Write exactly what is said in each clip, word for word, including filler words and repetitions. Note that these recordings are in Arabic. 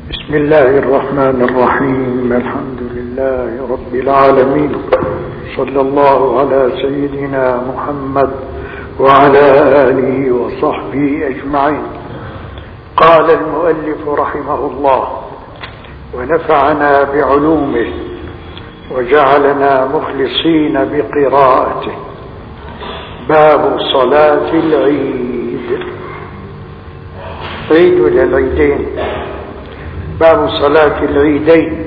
بسم الله الرحمن الرحيم. الحمد لله رب العالمين، صلى الله على سيدنا محمد وعلى آله وصحبه أجمعين. قال المؤلف رحمه الله: ونفعنا بعلومه وجعلنا مخلصين بقراءته. باب صلاة العيد. عيد ولا العيدين؟ باب صلاة العيدين.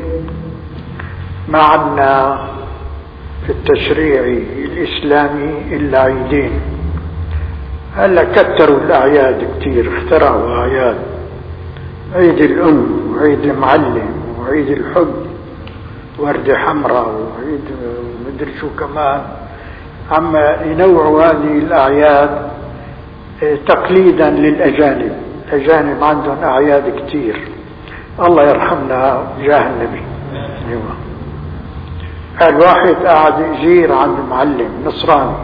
معنا في التشريع الإسلامي إلا عيدين. هلا كتروا الأعياد كتير، اخترعوا أعياد: عيد الأم وعيد المعلم وعيد الحب وردة حمراء وعيد مدري شو كمان. عم ينوعوا هذه الأعياد تقليدا للأجانب. الأجانب عندهم أعياد كتير، الله يرحمنا جاه النبي. ايوه، الواحد قاعد يجير عند معلم نصراني،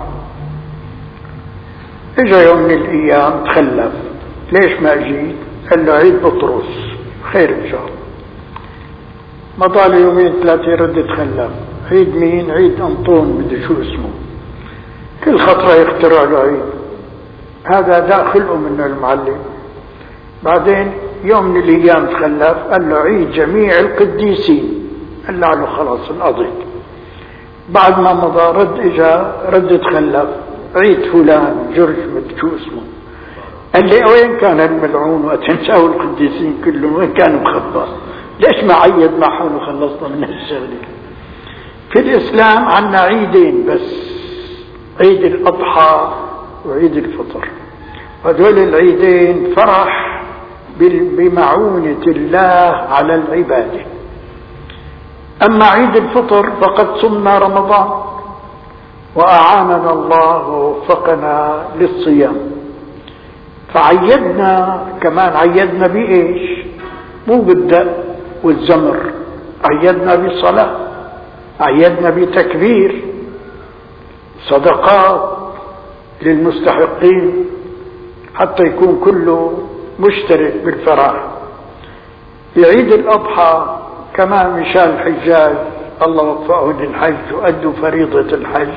اجا يوم من الايام تخلف. ليش ما اجيت؟ قال له عيد بطرس. خير ان شاء الله. مضى له يومين ثلاثه يرد يتخلف. عيد مين؟ عيد انطون بدي شو اسمه. كل خطره يخترع له عيد. هذا داخله منه المعلم. بعدين يوم من الايام تخلف، قال له عيد جميع القديسين. قال له خلاص انقضيت. بعد ما مضى رد اجا رد تخلف، عيد فلان جورج مد شو اسمه. قال لي وين كان الملعون وتنساوا القديسين كلهم؟ وين كانوا مخبى؟ ليش ما عيد معهم وخلصنا من هالشغله؟ في الاسلام عنا عيدين بس: عيد الاضحى وعيد الفطر. هذول العيدين فرح بمعونة الله على العبادة. أما عيد الفطر فقد صمنا رمضان وأعاننا الله ووفقنا للصيام، فعيدنا كمان. عيدنا بإيش؟ مو بالدق والزمر، عيدنا بالصلاة، عيدنا بتكبير، صدقات للمستحقين حتى يكون كله مشترك بالفرح. بعيد الأضحى كمان مشان الحجاج الله وفقهم للحج وأدوا فريضة الحج.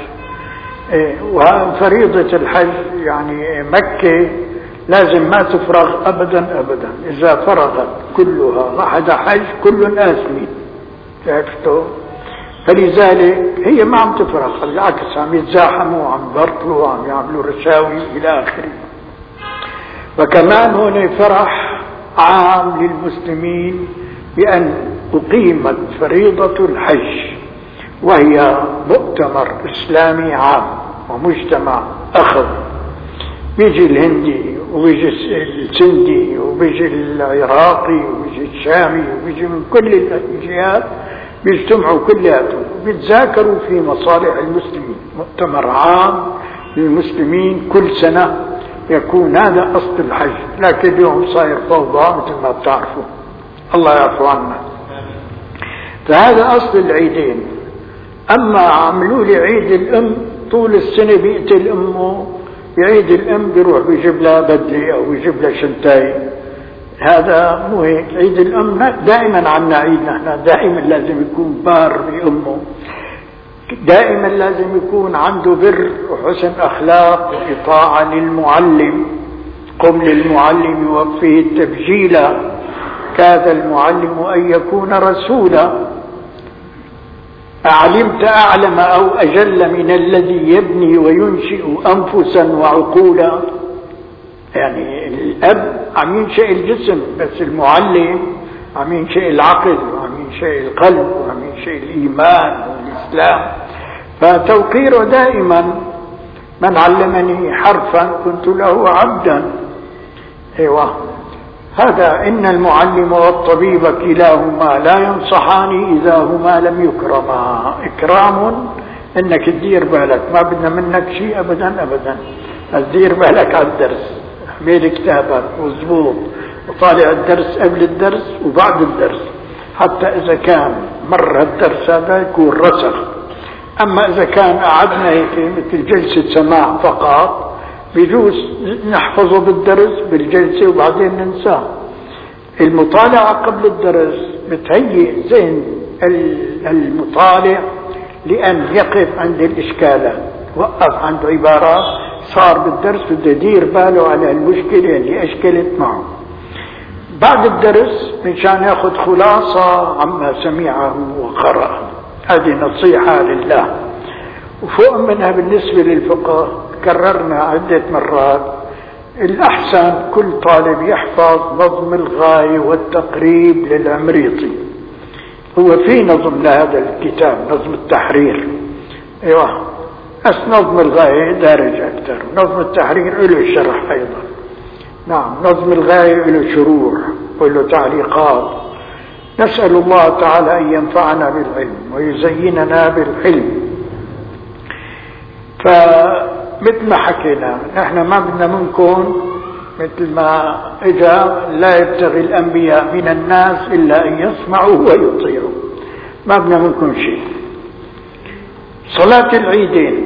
وفريضة الحج يعني مكة لازم ما تفرغ أبدا أبدا. إذا فرغت كلها ما حدا حج كل آثمين. عرفتوا؟ فلذلك هي ما عم تفرغ، بالعكس عم يتزاحموا وعم يبرطلوا وعم يعملوا رشاوي إلى آخره. وكمان هنا فرح عام للمسلمين بأن أقيمت فريضة الحج، وهي مؤتمر إسلامي عام ومجتمع أخذ. بيجي الهندي وبيجي السندي وبيجي العراقي وبيجي الشامي وبيجي من كل الجهات، بيجتمعوا كلياتهم بيتذاكروا في مصالح المسلمين. مؤتمر عام للمسلمين كل سنة يكون. هذا أصل الحج، لكن اليوم صاير فوضى مثل ما بتعرفوا، الله يعفو عنا. فهذا أصل العيدين. أما عملوا لي عيد الأم، طول السنة بيقتل أمه، بعيد الأم بيروح بيجيب لها بدلة أو بيجيب لها شنتاي. هذا مو هيك. عيد الأم دائما عنا عيد، نحن دائما لازم يكون بار بأمه، دائما لازم يكون عنده بر وحسن أخلاق وإطاعة للمعلم. قم للمعلم وفيه التبجيلا، كاد المعلم أن يكون رسولا. أعلمت أعلم أو أجل من الذي يبني وينشئ أنفسا وعقولا. يعني الأب عم ينشئ الجسم، بس المعلم عم ينشئ العقل وعم ينشئ القلب وعم ينشئ الإيمان والإسلام. فتوقيره دائما: من علمني حرفا كنت له عبدا. ايوه، هذا إن المعلم والطبيب كلاهما لا ينصحان إذا هما لم يكرما. إكرام إنك تدير بالك، ما بدنا منك شيء أبدا أبدا. تدير بالك على الدرس، احمل كتابك مضبوط، وطالع الدرس قبل الدرس وبعد الدرس، حتى إذا كان مر الدرس هذا يكون رسخ. أما إذا كان قعدنا هيك مثل جلسة سماع فقط، بيجوز نحفظه بالدرس بالجلسة وبعدين ننساه. المطالعة قبل الدرس بتهيئ ذهن المطالع لأن يقف عند الإشكالات، وقف عند عبارات صار بالدرس بده يدير باله على المشكلة اللي أشكلت معه. بعد الدرس مشان ياخذ خلاصة عما سمعه وقرأه. هذه نصيحة لله. وفوق منها بالنسبة للفقه كررنا عدة مرات، الأحسن كل طالب يحفظ نظم الغاية والتقريب للعمريطي. هو في نظم لهذا الكتاب، نظم التحرير، ايوه، بس نظم الغاية دارج أكثر. نظم التحرير له شرح أيضا. نعم، نظم الغاية له شروح وله تعليقات. نسأل الله تعالى أن ينفعنا بالعلم ويزيننا بالعلم. فمثل ما حكينا نحن ما بدنا منكم مثل ما إجا لا يبتغي الأنبياء من الناس إلا أن يسمعوا ويطيعوا. ما بدنا منكم شيء. صلاة العيدين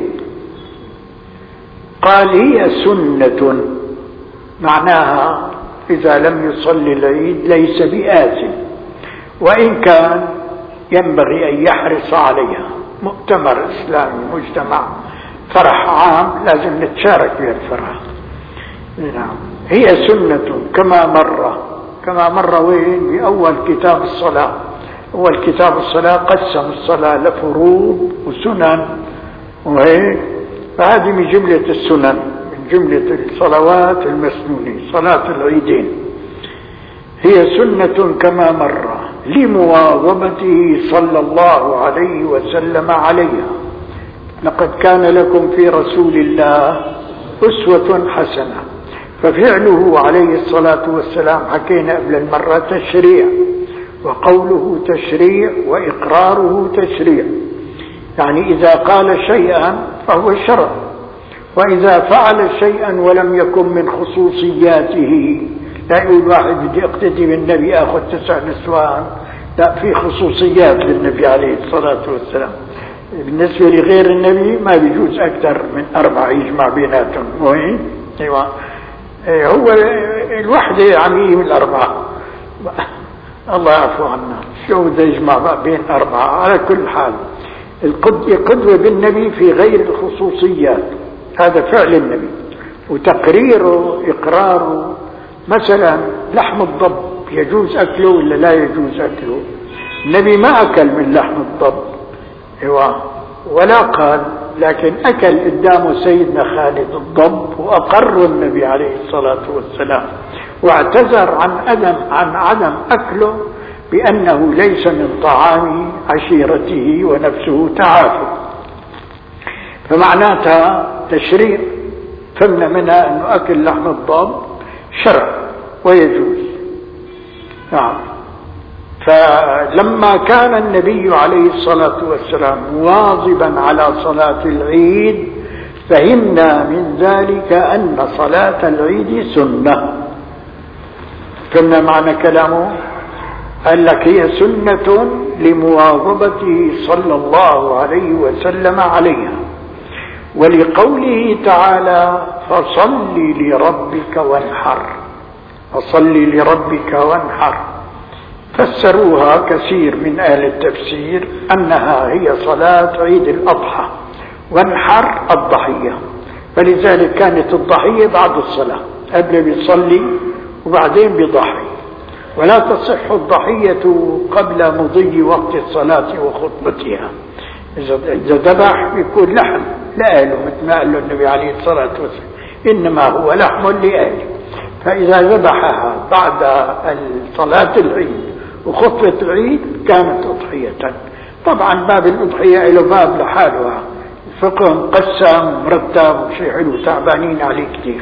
قال هي سنة، معناها إذا لم يصلي العيد ليس بآثم، وإن كان ينبغي أن يحرص عليها. مؤتمر إسلامي، مجتمع، فرح عام، لازم نتشارك بهالفرح. نعم، هي سنة كما مر كما مر وين بأول كتاب الصلاة. أول كتاب الصلاة قسم الصلاة لفروض وسنن وهيك، فهذه من جملة السنن، من جملة الصلوات المسنونة صلاة العيدين. هي سنة كما مر لمواظبته صلى الله عليه وسلم عليها. لقد كان لكم في رسول الله أسوة حسنة. ففعله عليه الصلاة والسلام حكينا قبل المرة تشريع، وقوله تشريع، وإقراره تشريع. يعني إذا قال شيئا فهو شرع، وإذا فعل شيئا ولم يكن من خصوصياته، لا يقول واحد بدي اقتدي بالنبي اخذ تسع نسوان، لا، في خصوصيات للنبي عليه الصلاة والسلام. بالنسبة لغير النبي ما بيجوز أكثر من أربعة يجمع بيناتهم. وين؟ أيوة، هو الوحدة عمية من الأربعة. الله يعفو عنا، شو بده يجمع بين أربعة؟ على كل حال القدوة بالنبي في غير الخصوصيات، هذا فعل النبي. وتقريره إقراره، مثلا لحم الضب يجوز أكله ولا لا يجوز أكله؟ النبي ما أكل من لحم الضب، ايوه، ولا قال، لكن أكل قدامه سيدنا خالد الضب وأقر النبي عليه الصلاة والسلام، واعتذر عن عدم عن عدم أكله بأنه ليس من طعام عشيرته ونفسه تعافى. فمعناتها تشريع، فهمنا منها أنه أكل لحم الضب شرع ويجوز. نعم. فلما كان النبي عليه الصلاة والسلام مواظبا على صلاة العيد فهمنا من ذلك أن صلاة العيد سنة. فهمنا معنى كلامه؟ قال لك هي سنة لمواظبته صلى الله عليه وسلم عليها، ولقوله تعالى فصل لربك وانحر. فصل لربك وانحر فسروها كثير من أهل التفسير أنها هي صلاة عيد الأضحى، وانحر الضحية، فلذلك كانت الضحية بعد الصلاة، قبل بيصلي وبعدين بيضحي، ولا تصح الضحية قبل مضي وقت الصلاة وخطبتها. إذا ذبح بيكون لحم لأهله مثل ما قال له النبي عليه الصلاة والسلام، إنما هو لحم لأهله. فإذا ذبحها بعد صلاة العيد وخطبة العيد كانت أضحية. طبعا باب الأضحية له باب لحالها، الفقه مقسم مرتب وشيء حلو، تعبانين عليه كثير.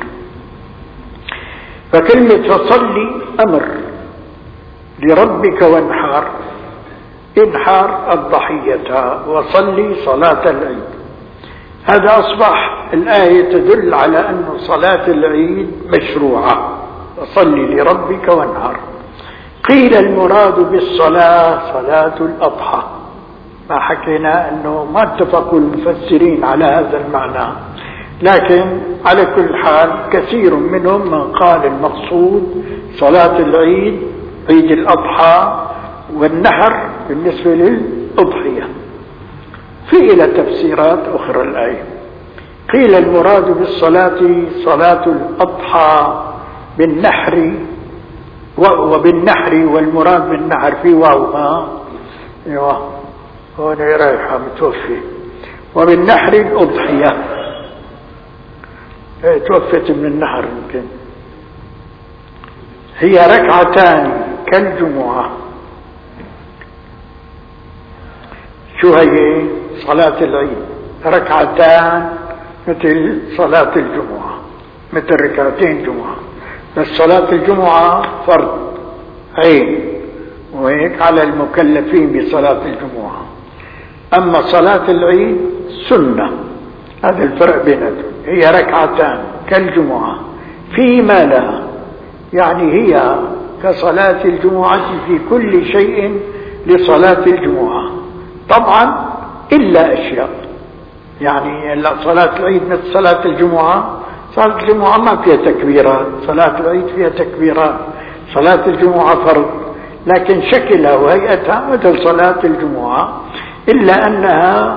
فكلمة فصلي أمر لربك وانحر، انحر الضحية وصلي صلاة العيد. هذا أصبح الآية تدل على أن صلاة العيد مشروعة، وصلي لربك وانحر. قيل المراد بالصلاة صلاة الأضحى، ما حكينا أنه ما اتفقوا المفسرين على هذا المعنى، لكن على كل حال كثير منهم من قال المقصود صلاة العيد عيد الأضحى والنحر بالنسبة للأضحية. في إلى تفسيرات أخرى الآية. قيل المراد بالصلاة صلاة الأضحى بالنحر، وبالنحر والمراد بالنحر في واوها ايوه هون رايحة متوفي، وبالنحر الأضحية توفت من النحر يمكن. هي ركعتان كالجمعة. شو هي صلاة العيد؟ ركعتان مثل صلاة الجمعة، مثل ركعتين جمعة، بس صلاة الجمعة فرض عين وهيك على المكلفين بصلاة الجمعة، أما صلاة العيد سنة. هذا الفرق بينهم. هي ركعتان كالجمعة فيما لا، يعني هي كصلاة الجمعة في كل شيء لصلاة الجمعة طبعا إلا أشياء. يعني صلاة العيد مثل صلاة الجمعة، صلاة الجمعة ما فيها تكبيرات، صلاة العيد فيها تكبيرات. صلاة الجمعة فرض لكن شكلها وهيئتها مثل صلاة الجمعة، إلا أنها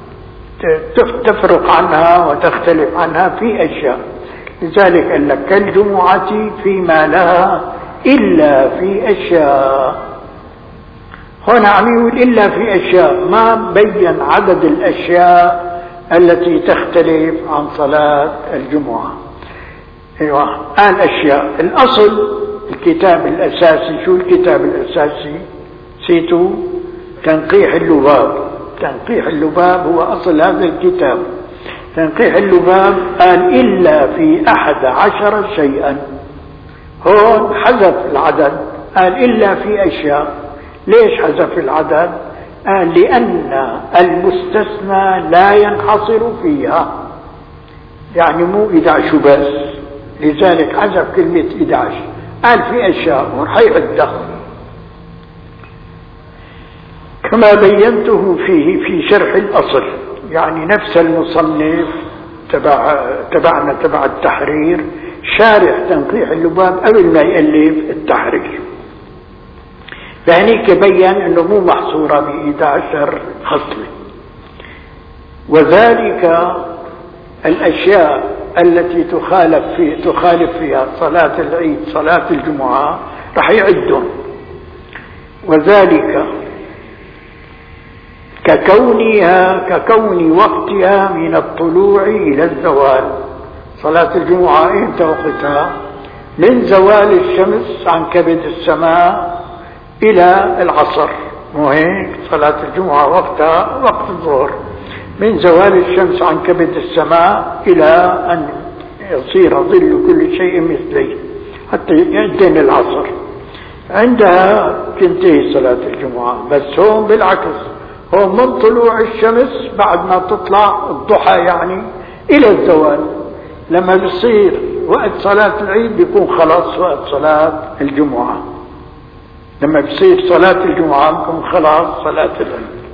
تفرق عنها وتختلف عنها في أشياء. لذلك قال لك كالجمعة فيما لها إلا في أشياء. هنا عم يقول إلا في أشياء، ما بين عدد الأشياء التي تختلف عن صلاة الجمعة. ايوه قال أشياء. الأصل الكتاب الأساسي، شو الكتاب الأساسي؟ سيتو تنقيح اللباب. تنقيح اللباب هو أصل هذا الكتاب. تنقيح اللباب قال إلا في أحد عشر شيئا. هون حذف العدد، قال إلا في أشياء. ليش حذف العدد؟ قال لأن المستثنى لا ينحصر فيها، يعني مو إحدى عشر بس، لذلك حذف كلمة إحدى عشر. قال في أشياء ورح يعدها كما بينته فيه في شرح الأصل. يعني نفس المصنف تبع تبعنا تبع التحرير شارح تنقيح اللباب قبل ما يألف التحرير، فهنيك بين أنه مو محصورة بإحدى عشر خصلة. وذلك الأشياء التي تخالف في تخالف فيها صلاة العيد صلاة الجمعة رح يعدون. وذلك ككونها ككون وقتها من الطلوع إلى الزوال. صلاة الجمعة إمتى وقتها؟ من زوال الشمس عن كبد السماء إلى العصر، مو هيك؟ صلاة الجمعة وقتها وقت الظهر، من زوال الشمس عن كبد السماء إلى أن يصير ظل كل شيء مثلي حتى يأذن العصر، عندها تنتهي صلاة الجمعة. بس هون بالعكس، هون من طلوع الشمس بعد ما تطلع الضحى يعني إلى الزوال. لما بيصير وقت صلاة العيد بيكون خلاص وقت صلاة الجمعة. لما بيصير صلاة الجمعة بيكون خلاص صلاة العيد.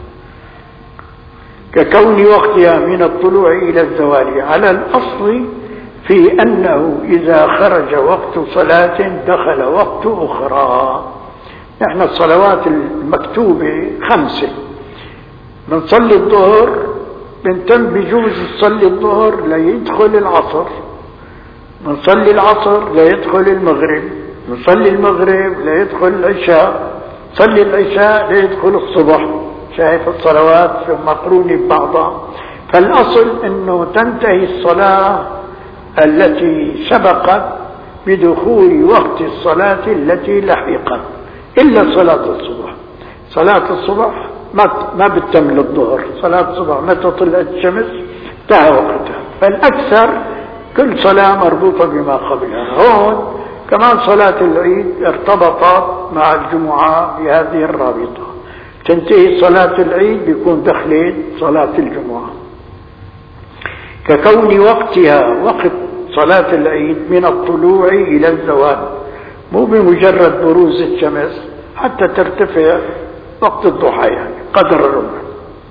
ككون وقتها من الطلوع إلى الزوال على الأصل في أنه إذا خرج وقت صلاة دخل وقت أخرى. نحن الصلوات المكتوبة خمسة، بنصلي الظهر بنتم بجوز نصلي الظهر ليدخل العصر، بنصلي العصر ليدخل المغرب، نصلي المغرب ليدخل العشاء، صلي العشاء ليدخل الصبح. شايف الصلوات مقرونة ببعضها. فالأصل أنه تنتهي الصلاة التي سبقت بدخول وقت الصلاة التي لحقت، إلا صلاة الصبح. صلاة الصبح ما ما بتتم للظهر، صلاة الصبح متى طلعت الشمس انتهى وقتها. فالأكثر كل صلاة مربوطة بما قبلها. هون كمان صلاة العيد ارتبطت مع الجمعة بهذه الرابطة. تنتهي صلاة العيد بيكون دخلت صلاة الجمعة. ككون وقتها وقت صلاة العيد من الطلوع إلى الزوال، مو بمجرد بروز الشمس حتى ترتفع وقت الضحى، يعني قدر الرمح.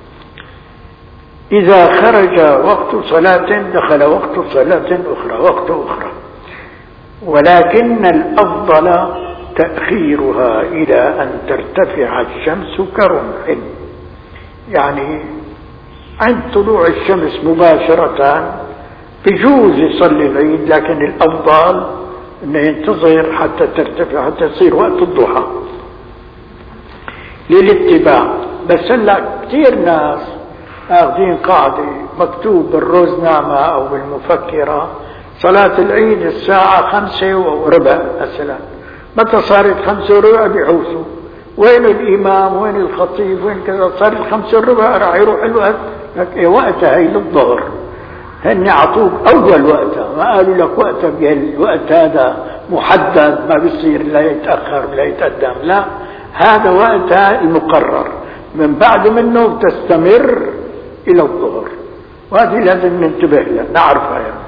إذا خرج وقت صلاة دخل وقت صلاة أخرى وقت أخرى. ولكن الأفضل تأخيرها إلى أن ترتفع الشمس كرمح، يعني عند طلوع الشمس مباشرة بجوز يصلي العيد، لكن الأفضل أنه ينتظر حتى ترتفع، حتى يصير وقت الضحى للاتباع. بس هلا كثير ناس اخذين قاعدة مكتوب بالروزنامة أو بالمفكرة صلاة العيد الساعة خمسة وربع مثلا، متى صارت خمسة وربع بيحوسوا وين الإمام وين الخطيب وين كذا، صار الخمسة وربع راح يروح الوقت. لك إيه وقتها هي للظهر، هن عطوك أول وقتها، ما قالوا لك وقتها بالوقت هذا محدد ما بيصير لا يتأخر لا يتقدم، لا، هذا وقتها المقرر، من بعد منه تستمر إلى الظهر، وهذه لازم ننتبه لها نعرفها يعني.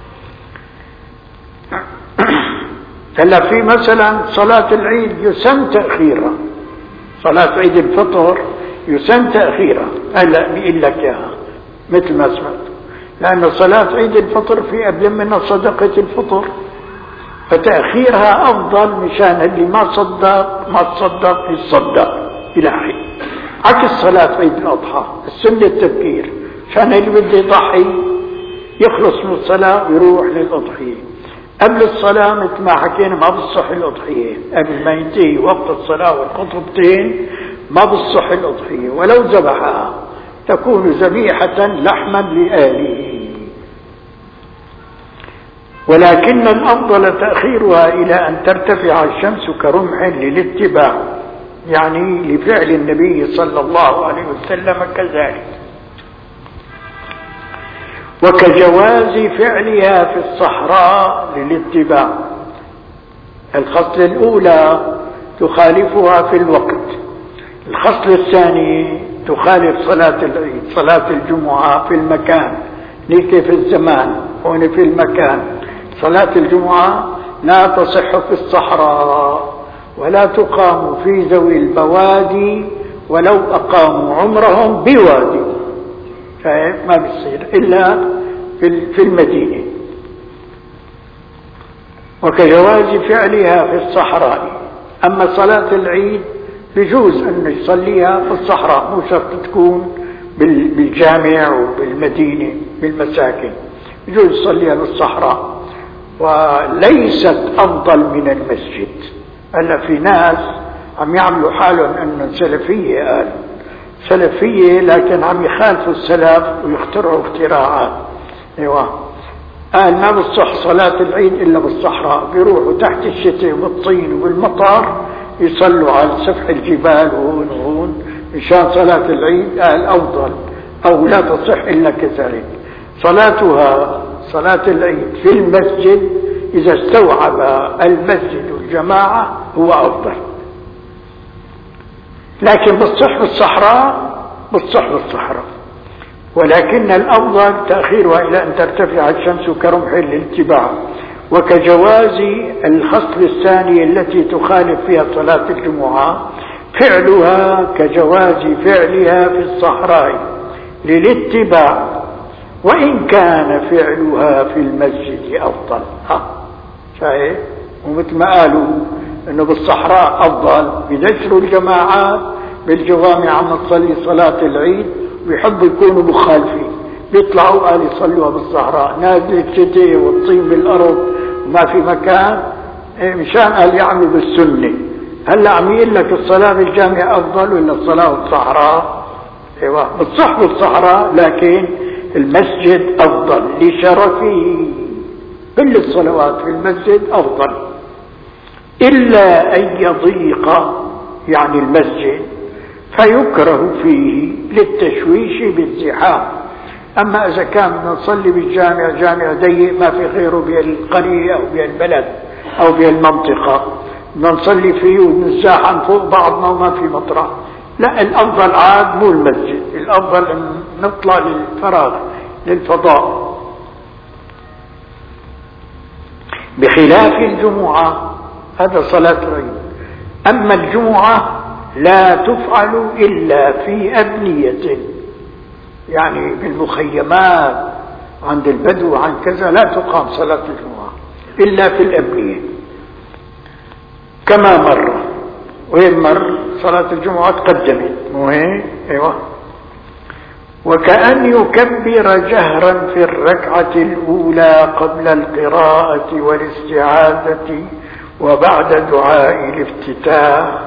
هلا في مثلا صلاة العيد يسن تأخيرها، صلاة عيد الفطر يسن تأخيرها، هلا بيقول لك اياها مثل ما سمعت، لأن صلاة عيد الفطر في قبل منها صدقة الفطر، فتأخيرها أفضل مشان اللي ما صدق ما تصدق يتصدق إلى حين. عكس صلاة عيد الأضحى السنة التبكير، عشان اللي بده يضحي يخلص من الصلاة ويروح للأضحية. قبل الصلاة مثل ما حكينا ما بتصح الأضحية، قبل ما ينتهي وقت الصلاة والخطبتين ما بتصح الأضحية، ولو ذبحها تكون ذبيحة لحما لآله. ولكن الأفضل تأخيرها إلى أن ترتفع الشمس كرمح للاتباع، يعني لفعل النبي صلى الله عليه وسلم كذلك، وكجواز فعلها في الصحراء للاتباع. الخصلة الأولى تخالفها في الوقت، الخصلة الثانية تخالف صلاة العيد صلاة الجمعة في المكان، ليك في الزمان هون في المكان. صلاة الجمعة لا تصح في الصحراء ولا تقام في ذوي البوادي ولو أقاموا عمرهم بوادي، ما بيصير إلا في المدينة. وكجواز فعلها في الصحراء. أما صلاة العيد بجوز أن يصليها في الصحراء، مو شرط تكون بالجامع وبالمدينة بالمساكن، بجوز يصليها بالصحراء، وليست أفضل من المسجد. هلا في ناس عم يعملوا حالهم أنهم سلفية، قال سلفية لكن عم يخالفوا السلف ويخترعوا اختراعات. ايوه قال ما بتصح صلاة العيد إلا بالصحراء، بيروحوا تحت الشتاء والطين والمطر يصلوا على سفح الجبال وهون وهون مشان صلاة العيد. قال أفضل أو لا تصح إلا كذلك. صلاتها صلاة العيد في المسجد إذا استوعب المسجد الجماعة هو أفضل، لكن بالصح بالصحراء بالصح بالصحراء. ولكن الأفضل تأخيرها إلى أن ترتفع الشمس كرمح للاتباع. وكجواز الخصل الثاني التي تخالف فيها صلاة الجمعة فعلها كجواز فعلها في الصحراء للاتباع، وإن كان فعلها في المسجد أفضل. ها شايف؟ ومثل ما قالوا انه بالصحراء افضل، بينشروا الجماعات بالجوامع عم تصلي صلاة العيد ويحبوا يكونوا مخالفين، بيطلعوا قال يصلوها بالصحراء، نازل الشتاء والطين بالارض وما في مكان، مشان قال يعملوا بالسنة. هلا عم يقول لك الصلاة بالجامع افضل ولا الصلاة بالصحراء؟ ايوه بتصح بالصحراء، لكن المسجد افضل لشرفه، كل الصلوات في المسجد افضل، إلا أن يضيق يعني المسجد فيكره فيه للتشويش بالزحام. أما إذا كان نصلي بالجامع جامع ضيق ما في غيره بالقرية أو بالبلد أو بالمنطقة نصلي فيه ونزاحم فوق بعضنا وما في مطرح، لا، الأفضل عاد مو المسجد، الأفضل أن نطلع للفراغ للفضاء، بخلاف الجمعة. هذا صلاة العيد. أما الجمعة لا تفعل إلا في أبنية، يعني بالمخيمات عند البدو عن كذا لا تقام صلاة الجمعة إلا في الأبنية. كما مر. وين مر؟ صلاة الجمعة تقدمت، مو هيك؟ ايوه. وكأن يكبر جهرا في الركعة الأولى قبل القراءة والاستعاذة وبعد دعاء الافتتاح.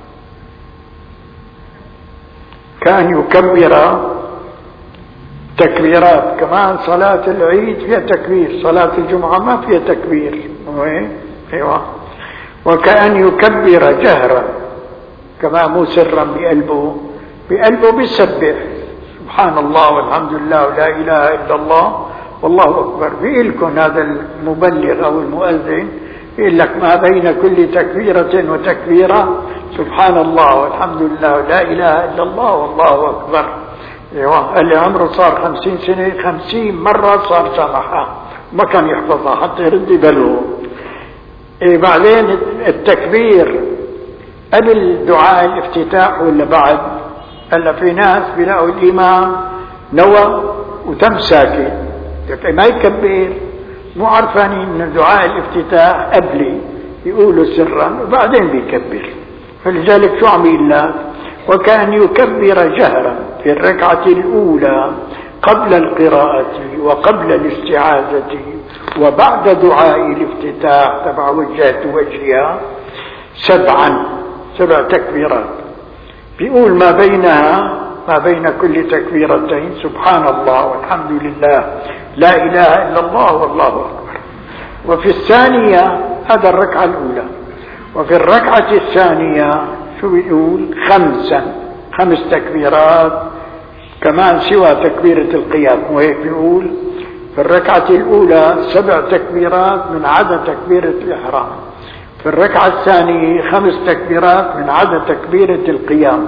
كأن يكبر تكبيرات، كمان صلاة العيد فيها تكبير، صلاة الجمعة ما فيها تكبير. ايوه. وكأن يكبر جهرا، كما مو سرا بقلبه، بقلبه بيسبح سبحان الله والحمد لله ولا اله الا الله والله اكبر. بيقلكم هذا المبلغ او المؤذن يقول لك ما بين كل تكبيرة وتكبيرة سبحان الله والحمد لله ولا اله الا الله والله اكبر. ايوه. اللي عمره صار خمسين سنة خمسين مرة صار سامحها، ما كان يحفظها حتى يرد بلوه. إيه بعدين التكبير قبل دعاء الافتتاح ولا بعد؟ هلا في ناس بيلاقوا الامام نوى وتم ساكت، ما يكبر، مو عارفين ان دعاء الافتتاح قبلي، يقولوا سرا وبعدين بيكبر. فلذلك شو عم يقول لك؟ وكان يكبر جهرا في الركعة الأولى قبل القراءة وقبل الاستعاذة وبعد دعاء الافتتاح تبع وجهت وجهها سبعا، سبع تكبيرات. بيقول ما بينها، ما بين كل تكبيرتين سبحان الله والحمد لله لا إله إلا الله والله أكبر. وفي الثانية، هذا الركعة الأولى، وفي الركعة الثانية شو بيقول؟ خمسا، خمس تكبيرات كمان سوى تكبيرة القيام. وهيك بيقول في الركعة الأولى سبع تكبيرات من عدا تكبيرة الإحرام، في الركعة الثانية خمس تكبيرات من عدا تكبيرة القيام.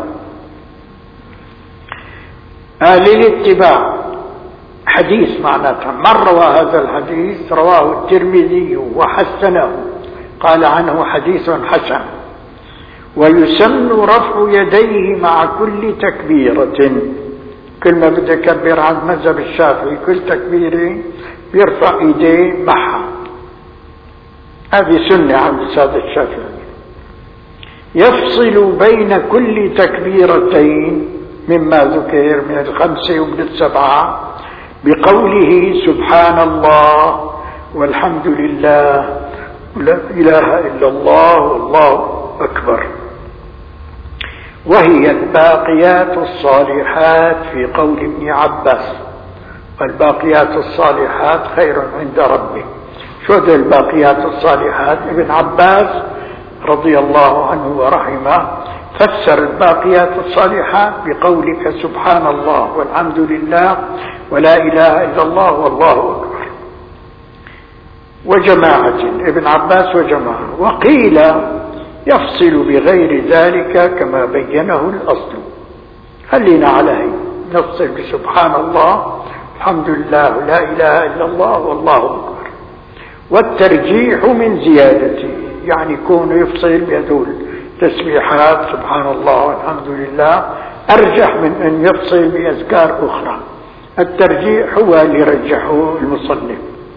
آه للاتباع حديث معناتها. من روى هذا الحديث؟ رواه الترمذي وحسنه، قال عنه حديث حسن. ويسن رفع يديه مع كل تكبيرة، كل ما بده يكبر عن مذهب الشافعي كل تكبيرة بيرفع ايديه معها، هذه سنة عند السادة الشافعي. يفصل بين كل تكبيرتين مما ذكر من الخمسة ومن السبعة بقوله سبحان الله والحمد لله ولا إله إلا الله والله أكبر. وهي الباقيات الصالحات في قول ابن عباس: والباقيات الصالحات خير عند ربك. شو ذا الباقيات الصالحات؟ ابن عباس رضي الله عنه ورحمه فسر الباقيات الصالحات بقولك سبحان الله والحمد لله ولا إله إلا الله والله أكبر، وجماعة ابن عباس وجماعة. وقيل يفصل بغير ذلك كما بينه الأصل. خلينا عليه نفصل بسبحان الله الحمد لله لا إله إلا الله والله أكبر. والترجيح من زيادته، يعني يكون يفصل بهذول تسبيحات سبحان الله والحمد لله أرجح من أن يفصل بأذكار أخرى. الترجيح هو اللي رجحه المصنف.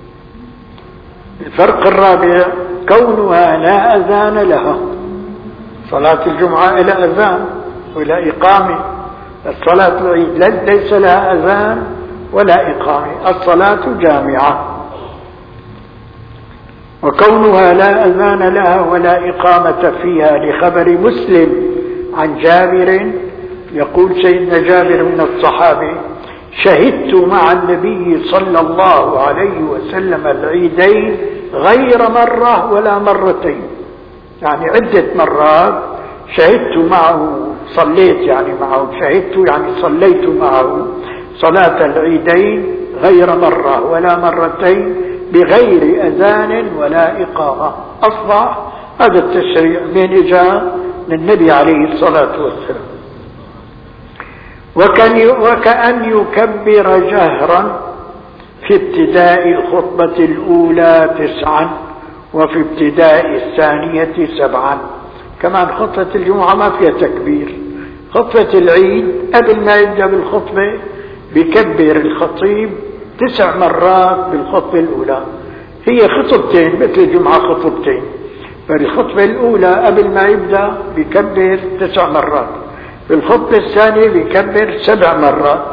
الفرق الرابع كونها لا أذان لها. صلاة الجمعة إلى أذان ولا إقامة، الصلاة العيد ليس لها أذان ولا إقامة، الصلاة جامعة. وكونها لا أذان لها ولا إقامة فيها لخبر مسلم عن جابر، يقول سيدنا جابر من الصحابة: شهدت مع النبي صلى الله عليه وسلم العيدين غير مرة ولا مرتين، يعني عدة مرات شهدت معه، صليت يعني معه، شهدت يعني صليت معه صلاة العيدين غير مرة ولا مرتين بغير أذان ولا إقامة. أصبح هذا التشريع من إجاء للنبي عليه الصلاة والسلام. وكان وكأن يكبر جهرا في ابتداء الخطبة الأولى تسعا وفي ابتداء الثانية سبعا. كمان خطبة الجمعة ما فيها تكبير. خطبة العيد قبل ما يبدأ بالخطبة بكبر الخطيب تسع مرات بالخطبة الأولى، هي خطبتين مثل الجمعة خطبتين، فالخطبة الأولى قبل ما يبدأ بيكبر تسع مرات، في الخطبة الثانية بيكبر سبع مرات.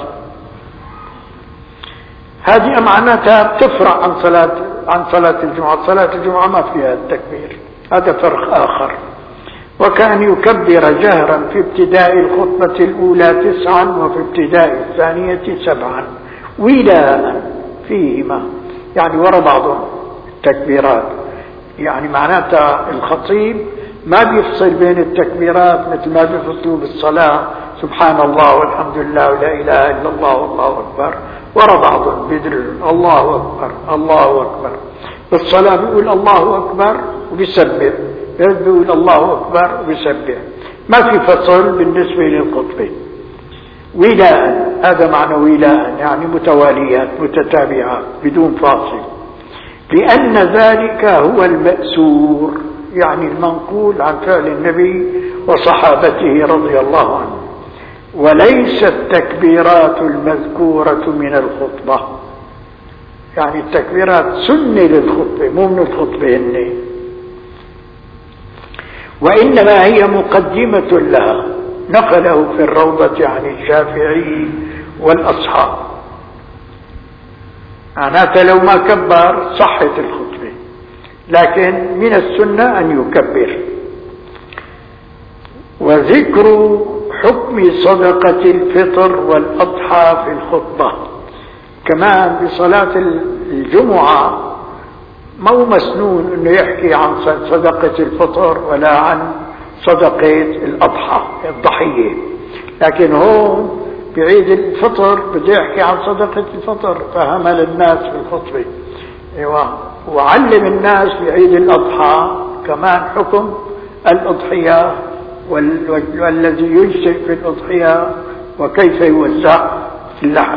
هذه معناتها بتفرق عن صلاة عن صلاة الجمعة. صلاة الجمعة ما فيها التكبير، هذا فرق آخر. وكان يكبر جهرا في ابتداء الخطبة الأولى تسعا وفي ابتداء الثانية سبعا ولاء فيهما، يعني وراء بعضهم التكبيرات. يعني معناتها الخطيب ما بيفصل بين التكبيرات مثل ما بيفصلوا بالصلاة، سبحان الله والحمد لله ولا إله إلا الله والله أكبر، وراء بعضهم بيدروا الله أكبر الله أكبر. بالصلاة بيقول الله أكبر وبيسبح، بيقول الله أكبر وبيسبح، ما في فصل بالنسبة للخطبة. ولاء، هذا معنى ولاء، يعني متواليات متتابعات بدون فاصل، لأن ذلك هو المأسور، يعني المنقول عن فعل النبي وصحابته رضي الله عنهم، وليس التكبيرات المذكورة من الخطبة. يعني التكبيرات سنة للخطبة مو من الخطبة هن، وإنما هي مقدمة لها، نقله في الروضة عن الشافعي والأصحاب. معناته لو ما كبر صحت الخطبة، لكن من السنة أن يكبر. وذكر حكم صدقة الفطر والأضحى في الخطبة، كمان بصلاة الجمعة مو مسنون انه يحكي عن صدقة الفطر ولا عن صدقة الأضحى الضحية، لكن هون بعيد الفطر بده يحكي عن صدقة الفطر فهمل الناس في الخطبة. ايوه، وعلم الناس بعيد الأضحى كمان حكم الأضحية والذي يجزئ في الأضحية وكيف يوزع اللحم.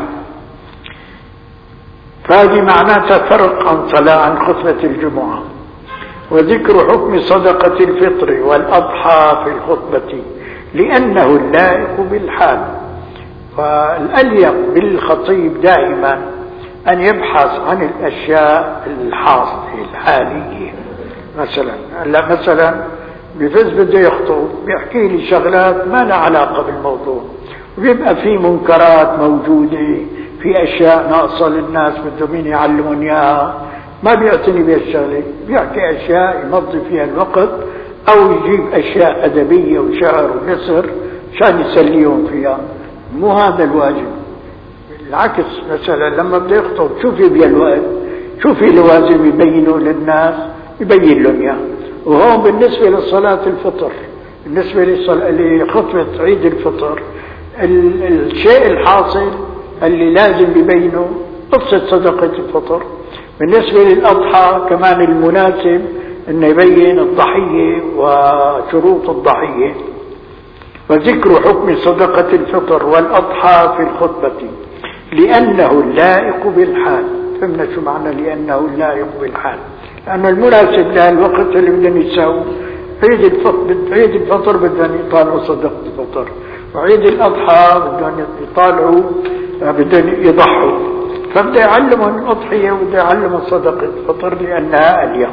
فهذه معناتها فرق عن صلاة عن خطبة الجمعة. وذكر حكم صدقة الفطر والأضحى في الخطبة لأنه اللائق بالحال. فالأليق بالخطيب دائما أن يبحث عن الأشياء الحاصلة الحالية. مثلا هلا مثلا بفز بده يخطب بيحكي لي شغلات ما لها علاقة بالموضوع، وبيبقى في منكرات موجودة، في أشياء ناقصة للناس بدهم يعلمون إياها، ما بيعتني بهالشغلة، بيحكي أشياء يمضي فيها الوقت أو يجيب أشياء أدبية وشعر ونثر عشان يسليهم فيها. مو هذا الواجب، العكس. مثلا لما بده يخطب شوفي بالوقت، شوفي لوازم يبينوا للناس يبين لهم إياه. وهون بالنسبة لصلاة الفطر، بالنسبة لخطبة عيد الفطر، الشيء الحاصل اللي لازم يبينه قصة صدقة الفطر. بالنسبة للأضحى كمان المناسب أن يبين الضحية وشروط الضحية. وذكر حكم صدقة الفطر والأضحى في الخطبة لأنه اللائق بالحال. فهمنا شو معنى لأنه اللائق بالحال؟ لأنه المناسب لها الوقت اللي بدنا يساوي. عيد الفطر عيد الفطر بدنا يطالعوا صدقة الفطر، وعيد الأضحى بدنا يطالعوا بدنا يضحوا، فبدأ يعلمهم الأضحية وبدأ يعلمهم صدقة الفطر لأنها أليق.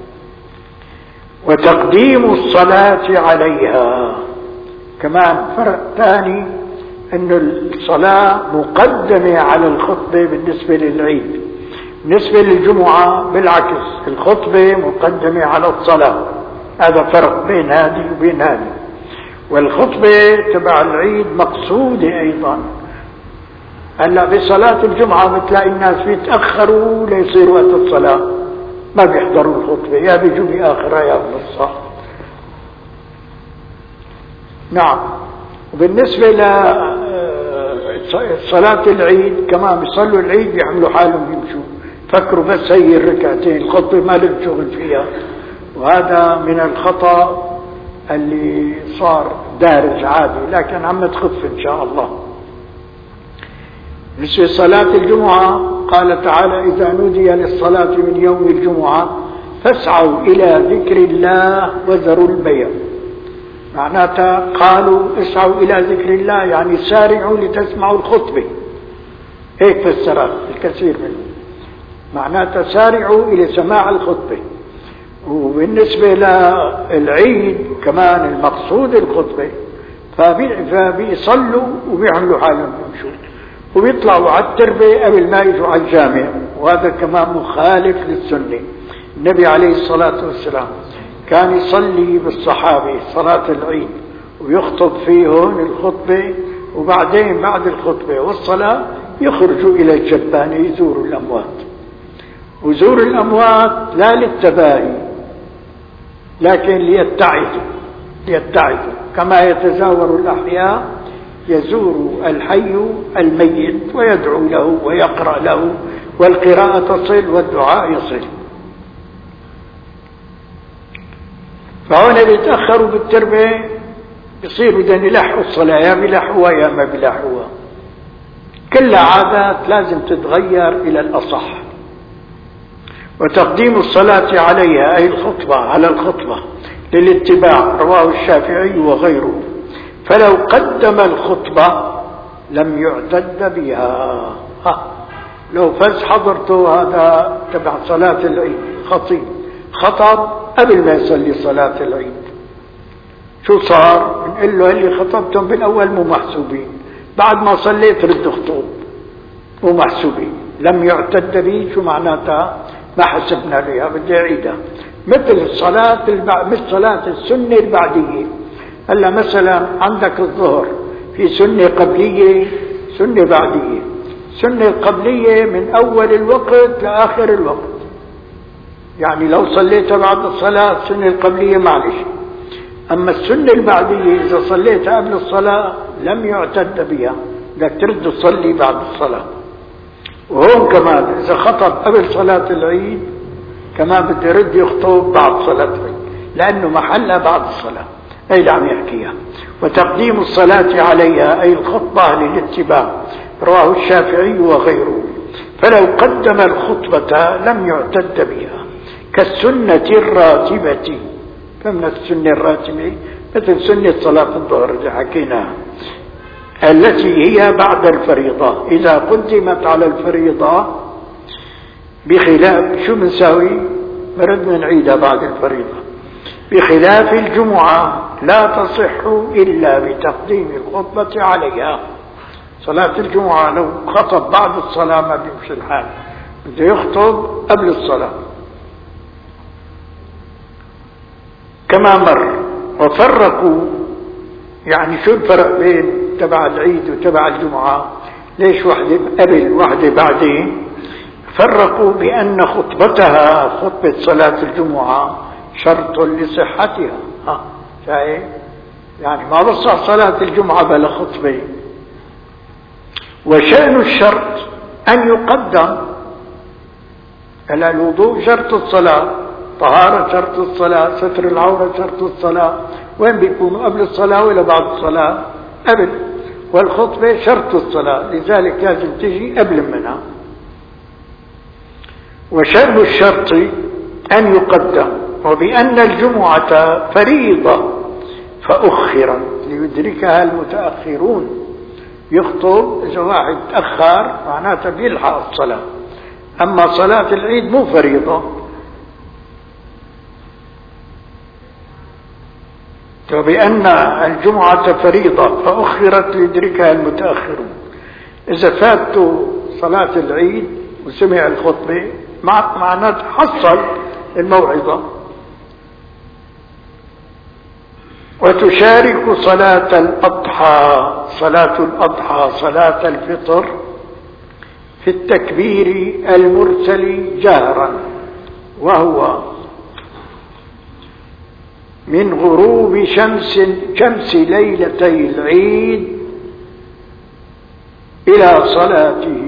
وتقديم الصلاة عليها كمان فرق ثاني، أن الصلاة مقدمة على الخطبة بالنسبة للعيد. بالنسبة للجمعة بالعكس، الخطبة مقدمة على الصلاة. هذا فرق بين هذه وبين هذه. والخطبة تبع العيد مقصودة أيضا. هلا بصلاة الجمعة بتلاقي الناس بيتأخروا ليصير وقت الصلاة، ما بيحضروا الخطبة، يا بيجوا بآخرها يا بنصها. نعم. وبالنسبة لصلاة العيد كمان بيصلوا العيد بيعملوا حالهم يمشوا، فكروا بس هي الركعتين، الخطبة ما لهم شغل فيها. وهذا من الخطأ اللي صار دارج عادي، لكن عم تخف إن شاء الله. بالنسبة صلاة الجمعة قال تعالى: إذا نودي للصلاة من يوم الجمعة فاسعوا إلى ذكر الله وذروا البيع. معناتها قالوا اسعوا إلى ذكر الله يعني سارعوا لتسمعوا الخطبة، هيك فسرت الكثير منهم. معناتها سارعوا إلى سماع الخطبة. وبالنسبة للعيد كمان المقصود الخطبة، فبيصلوا وبيعملوا حالهم يمشوا وبيطلعوا على التربة قبل ما يجوا على الجامع، وهذا كمان مخالف للسنة. النبي عليه الصلاة والسلام كان يصلي بالصحابة صلاة العيد ويخطب فيهم الخطبة، وبعدين بعد الخطبة والصلاة يخرجوا إلى الجبانة يزوروا الأموات. وزور الأموات لا للتباهي لكن ليتعظوا ليتعظوا كما يتزاور الأحياء يزور الحي الميت ويدعو له ويقرأ له، والقراءة تصل والدعاء يصل. فهنا بيتأخروا بالتربة يصيروا بدهم يلحقوا الصلاة، يا بيلحقوها يا ما بيلحقوها. كل عادات لازم تتغير إلى الأصح. وتقديم الصلاة عليها أي الخطبة على الخطبة للاتباع، رواه الشافعي وغيره. فلو قدم الخطبة لم يعتد بها. ها لو فز حضرته هذا تبع صلاة العيد خطيب خطب قبل ما يصلي صلاة العيد، شو صار؟ بنقول له اللي خطبتم بالأول مو محسوبين، بعد ما صليت رد خطوب مو محسوبين. لم يعتد به شو معناتها؟ ما حسبنا لها، بدي أعيدها. مثل الصلاة البع... مش صلاة السنة البعدية. هلا مثلا عندك الظهر في سنة قبلية سنة بعدية. السنة القبلية من أول الوقت لآخر الوقت، يعني لو صليت بعد الصلاة السنة القبلية معلش. أما السنة البعدية إذا صليتها قبل الصلاة لم يعتد بها، بدك ترد تصلي بعد الصلاة. وهون كمان إذا خطب قبل صلاة العيد كمان بده يرد يخطب بعد صلاة العيد، لأنه محلها بعد الصلاة. أي اللي عم يحكيها. وتقديم الصلاة عليها أي الخطبة للاتباع، رواه الشافعي وغيره. فلو قدم الخطبة لم يعتد بها كالسنة الراتبة. فمن السنة الراتبة مثل سنة صلاة الظهر اللي حكيناها التي هي بعد الفريضة، إذا قدمت على الفريضة بخلاف شو بنساوي؟ بردنا نعيدها بعد الفريضة. بخلاف الجمعة لا تصح إلا بتقديم الخطبة عليها. صلاة الجمعة لو خطب بعد الصلاة ما بيمشي الحال، بده يخطب قبل الصلاة كما مر. وفرقوا، يعني شو الفرق بين تبع العيد وتبع الجمعة؟ ليش واحدة قبل واحدة بعدين؟ فرقوا بأن خطبتها خطبة صلاة الجمعة شرط لصحتها. ها شايف؟ يعني ما بصح صلاة الجمعة بلا خطبة. وشأن الشرط أن يقدم. ألا الوضوء شرط الصلاة، طهارة شرط الصلاة، ستر العورة شرط الصلاة. وين بيكونوا؟ قبل الصلاة ولا بعد الصلاة؟ قبل. والخطبة شرط الصلاة، لذلك لازم تجي قبل منها. وشأن الشرط أن يقدم. وبأن الجمعة فريضة فأخرت ليدركها المتأخرون. يخطب إذا واحد تأخر معناته بيلحق الصلاة. أما صلاة العيد مو فريضة. وبأن الجمعة فريضة فأخرت ليدركها المتأخرون. إذا فاتوا صلاة العيد وسمع الخطبة معناته حصل الموعظة. وتشارك صلاة الأضحى صلاة الأضحى صلاة الفطر في التكبير المرسل جهرا، وهو من غروب شمس شمس ليلتي العيد إلى صلاته،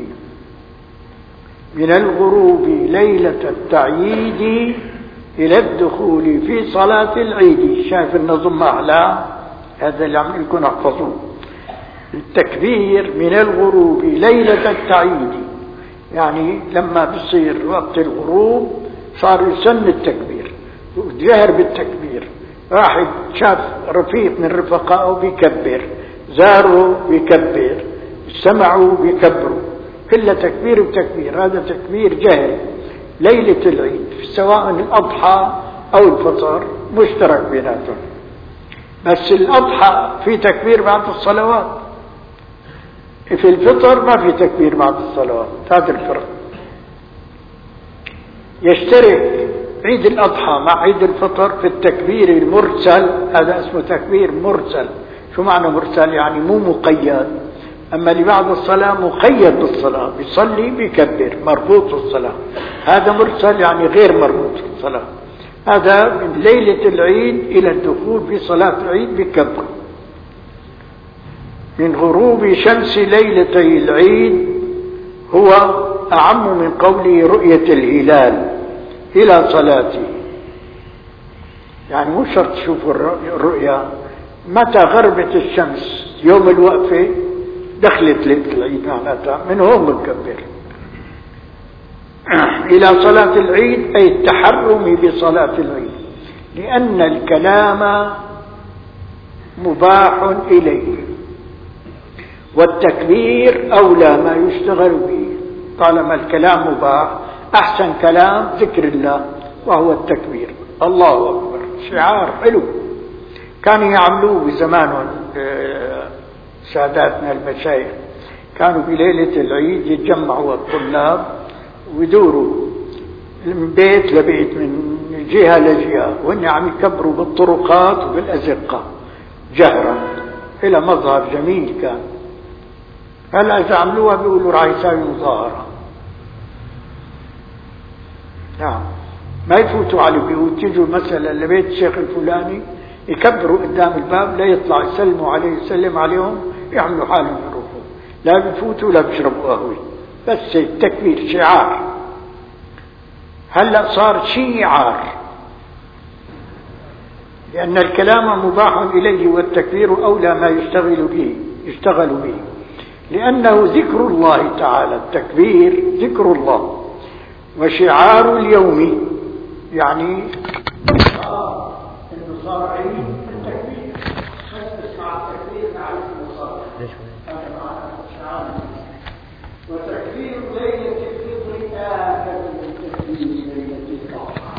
من الغروب ليلة التعييد إلى الدخول في صلاة العيد. شايف النظم أعلى؟ هذا اللي عم يكون احفظوه. التكبير من الغروب ليلة التعييد، يعني لما بصير وقت الغروب صار يسن التكبير وجهر بالتكبير. واحد شاف رفيق من رفقائه بيكبر، زاروا بيكبر، سمعوا بيكبروا، كله تكبير وتكبير. هذا تكبير جهري. ليلة العيد سواء الأضحى أو الفطر مشترك بيناتهم، بس الأضحى في تكبير بعد الصلوات، في الفطر ما في تكبير بعد الصلوات. هذا الفرق. يشترك عيد الأضحى مع عيد الفطر في التكبير المرسل، هذا اسمه تكبير مرسل. شو معنى مرسل؟ يعني مو مقيد. أما اللي بعد الصلاة مقيد بالصلاة، بيصلي بيكبر مربوط بالصلاة. هذا مرسل يعني غير مربوط بالصلاة. هذا من ليلة العيد إلى الدخول في صلاة العيد بيكبر. من غروب شمس ليلتي العيد هو أعم من قوله رؤية الهلال إلى صلاته. يعني مو شرط تشوفوا الرؤيا، متى غربت الشمس يوم الوقفة دخلت ليلة العيد معناتها من هون بنكبر إلى صلاة العيد، أي التحرم بصلاة العيد، لأن الكلام مباح إليه والتكبير أولى ما يشتغل به. طالما الكلام مباح أحسن كلام ذكر الله وهو التكبير، الله أكبر، شعار حلو كانوا يعملوه بزمانهم ساداتنا المشايخ. كانوا بليلة العيد يتجمعوا الطلاب ويدوروا من بيت لبيت من جهة لجهة، وإن عم يكبروا بالطرقات وبالأزقة جهرا إلى مظهر جميل. كان هلا إذا عملوها بيقولوا راح يساوي مظاهرة. نعم، ما يفوتوا على البيوت، يجوا مثلا لبيت الشيخ الفلاني يكبروا قدام الباب، لا يطلع يسلموا عليه يسلم عليهم، يعملوا حالهم يروحوا، لا بيفوتوا لا بيشربوا قهوة، بس التكبير شعار. هلا صار شعار لأن الكلام مباح إليه والتكبير أولى ما يشتغل به يشتغل به لأنه ذكر الله تعالى. التكبير ذكر الله وشعار اليوم، يعني انه صار عيد التكبير، اسمع التكبير تعرف انه صار هذا معنى شعار. وتكبير ليلة الفطر آخر من تكبير ليلة الأضحى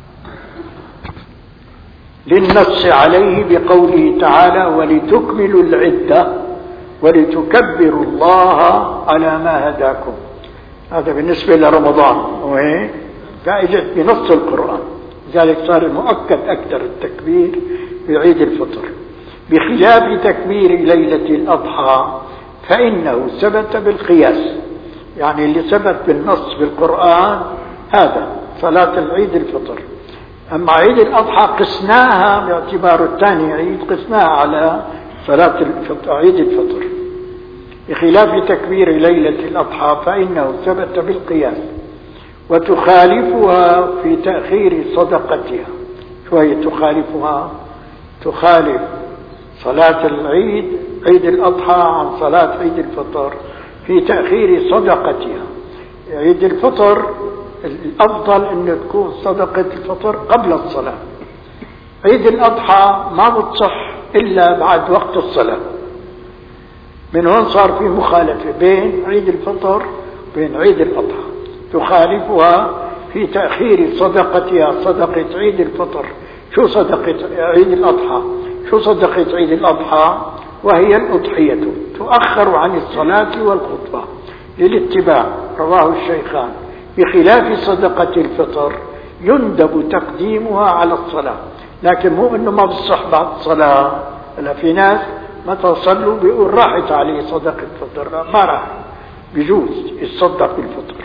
للنص عليه بقوله تعالى ولتكملوا العدة ولتكبروا الله على ما هداكم. هذا بالنسبة لرمضان، وهي جاءت بنص القرآن، لذلك صار المؤكد أكثر التكبير في عيد الفطر، بخلاف تكبير ليلة الأضحى فإنه ثبت بالقياس. يعني اللي ثبت بالنص بالقرآن هذا صلاة العيد الفطر. أما عيد الأضحى قسناها باعتبار الثاني عيد، قسناها على صلاة الفطر عيد الفطر، بخلاف تكبير ليلة الأضحى فإنه ثبت بالقياس. وتخالفها في تأخير صدقتها. شو هي تخالفها؟ تخالف صلاة العيد عيد الأضحى عن صلاة عيد الفطر في تأخير صدقتها. عيد الفطر الأفضل أن تكون صدقة الفطر قبل الصلاة. عيد الأضحى ما بتصح إلا بعد وقت الصلاة. من هون صار في مخالفة بين عيد الفطر وبين عيد الأضحى. تخالفها في تأخير صدقتها، صدقة عيد الفطر. شو صدقة عيد الأضحى؟ شو صدقة عيد الأضحى؟ وهي الأضحية تؤخر عن الصلاة والخطبة للاتباع، رواه الشيخان. بخلاف صدقة الفطر يندب تقديمها على الصلاة، لكن مو انه ما بصح بعد الصلاة. هلا في ناس متى صلوا بيقول راحت عليه صدقة الفطر، ما راح، بجوز يتصدق بالفطر.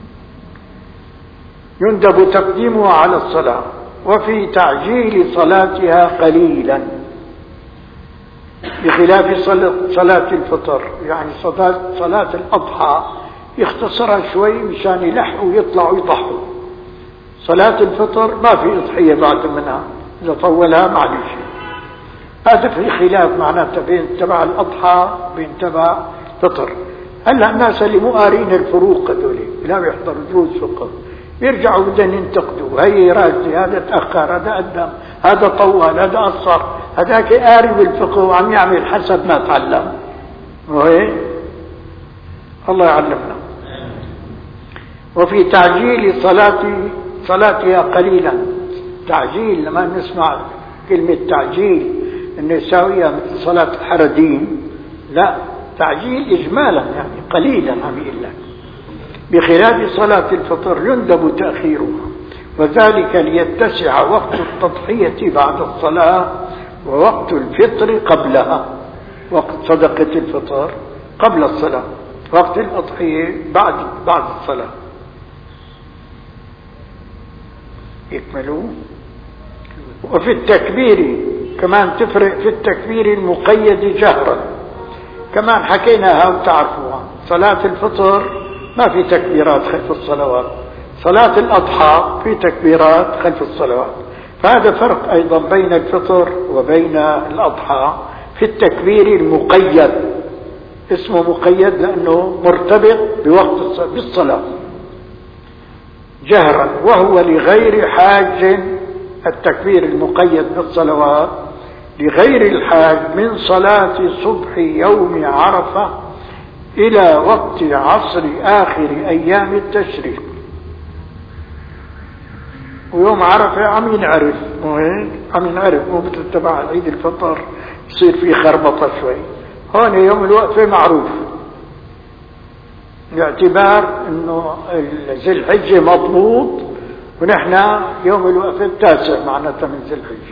يندب تقديمها على الصلاة وفي تعجيل صلاتها قليلا، بخلاف صلاة الفطر. يعني صلاة, صلاة الأضحى يختصرها شوي مشان يلحقوا ويطلعوا يضحوا. صلاة الفطر ما في أضحية بعد منها، إذا طولها معلش. هذا في خلاف معناته بين تبع الأضحى بين تبع فطر. هلا الناس اللي مو قارين الفروق هذول لا بيحضروا دروس فقه يرجعوا بدهم ينتقدوا، هي راسي هذا تأخر، هذا قدم، هذا طول، هذا قصر، هذاك قاري بالفقه وعم يعمل حسب ما تعلم. وهي الله يعلمنا. وفي تعجيل صلاة صلاتها قليلا. تعجيل لما نسمع كلمة تعجيل أنه يساويها مثل صلاة الحردين، لا، تعجيل إجمالا يعني قليلا عم يقول لك. بخلاف صلاة الفطر يندب تأخيرها، وذلك ليتسع وقت التضحية بعد الصلاة ووقت الفطر قبلها. وقت صدقة الفطر قبل الصلاة، وقت الأضحية بعد بعد الصلاة. يكملوا. وفي التكبير كمان تفرق في التكبير المقيد جهرا، كمان حكيناها وتعرفوها. صلاة الفطر ما في تكبيرات خلف الصلوات، صلاة الأضحى في تكبيرات خلف الصلوات. فهذا فرق أيضا بين الفطر وبين الأضحى في التكبير المقيد. اسمه مقيد لأنه مرتبط بوقت بالصلاة جهرا، وهو لغير حاج. التكبير المقيد بالصلوات لغير الحاج من صلاة صبح يوم عرفة إلى وقت عصر آخر أيام التشريق. ويوم عرفة عم ينعرف، مو هيك؟ عم ينعرف، مو مثل تبع عيد الفطر يصير فيه خربطة شوي. هون يوم الوقفة معروف، باعتبار انه ذي الحجة مضبوط، ونحن يوم الوقفة التاسع معناتها من ذي الحجة.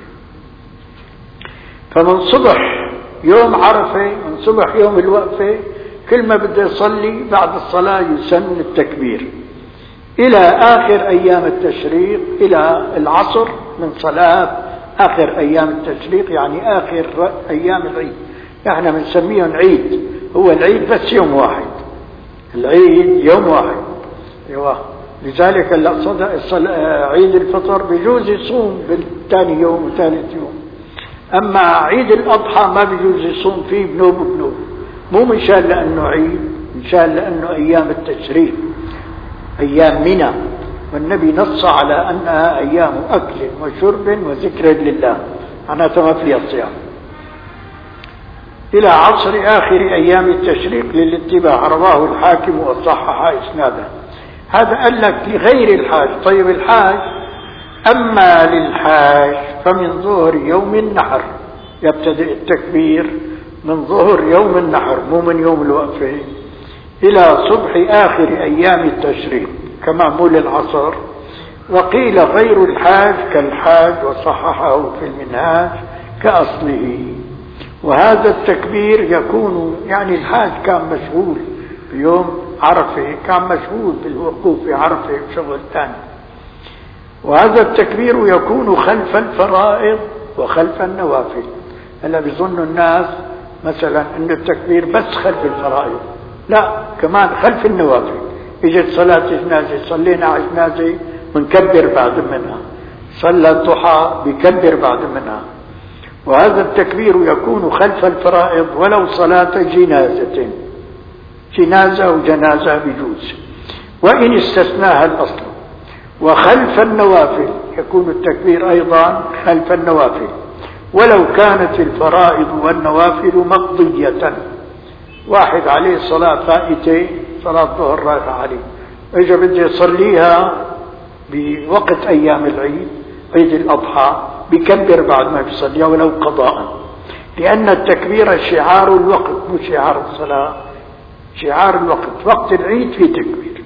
فمن صبح يوم عرفة، من صبح يوم الوقفة، كل ما بده يصلي بعد الصلاة يسن التكبير إلى آخر أيام التشريق، إلى العصر من صلاة آخر أيام التشريق، يعني آخر أيام العيد. نحن بنسميهم عيد، هو العيد بس يوم واحد، العيد يوم واحد. ايوه، لذلك عيد الفطر بيجوز يصوم بالثاني يوم وثالث يوم، أما عيد الأضحى ما بيجوز يصوم فيه بنوب بنوب، مو منشان لأنه عيد، منشان لأنه أيام التشريق، أيام منى، والنبي نص على أنها أيام أكل وشرب وذكر لله، معناتها ما فيها صيام. إلى عصر آخر أيام التشريق للاتباع، رواه الحاكم وصحح إسناده. هذا قال لك لغير الحاج. طيب الحاج، أما للحاج فمن ظهر يوم النحر يبتدئ التكبير، من ظهر يوم النحر مو من يوم الوقفة، إلى صبح آخر أيام التشريق كما مول العصر. وقيل غير الحاج كالحاج، وصححه في المنهاج كأصله. وهذا التكبير يكون، يعني الحاج كان مشغول في يوم عرفة، كان مشغول بالوقوف في عرفة بشغل ثاني. وهذا التكبير يكون خلف الفرائض وخلف النوافل. هلا بيظن الناس مثلا ان التكبير بس خلف الفرائض، لا، كمان خلف النوافل. اجت صلاة جنازة، صلينا على جنازة بنكبر بعد منها، صلى الضحى بكبر بعد منها. وهذا التكبير يكون خلف الفرائض ولو صلاة جنازة، جنازة وجنازة بجوز، وإن استثناها الأصل. وخلف النوافل يكون التكبير أيضا خلف النوافل ولو كانت الفرائض والنوافل مقضية. واحد عليه صلاة فائتة، صلاة ظهر رايحة عليه، اجا بده يصليها بوقت أيام العيد، عيد الأضحى، بكبر بعد ما بيصليها ولو قضاء، لأن التكبير شعار الوقت مو شعار الصلاة، شعار الوقت. وقت العيد في تكبير،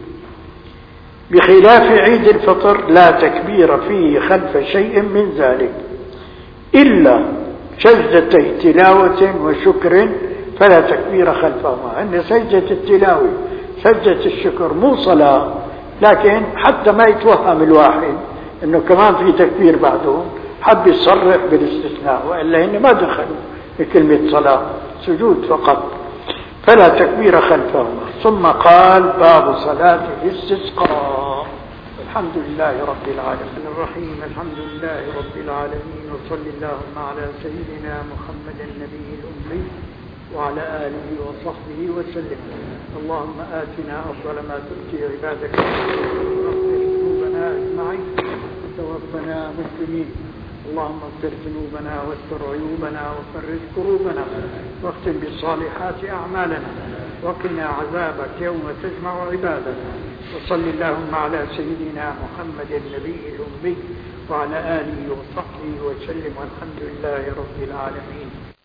بخلاف عيد الفطر لا تكبير فيه خلف شيء من ذلك إلا سجدتي تلاوة وشكر فلا تكبير خلفهما. أن سجدة التلاوة سجدة الشكر مو صلاة، لكن حتى ما يتوهم الواحد أنه كمان في تكبير بعدهم، حب يصرح بالاستثناء، وإلا إن ما دخلوا بكلمة صلاة، سجود فقط، فلا تكبير خلفهما. ثم قال باب صلاة الاستسقاء. الحمد لله رب العالمين الرحيم، الحمد لله رب العالمين، وصل اللهم على سيدنا محمد النبي الأمي وعلى آله وصحبه وسلم. اللهم آتنا أفضل ما تؤتي عبادك، واغفر ذنوبنا أجمعين، وتوفنا مسلمين. اللهم اغفر ذنوبنا واستر عيوبنا وفرج كروبنا، واختم بالصالحات أعمالنا، وقنا عذابك يوم تجمع عبادك. وصل اللهم على سيدنا محمد النبي الأمي وعلى آله وصحبه وسلم، والحمد لله رب العالمين.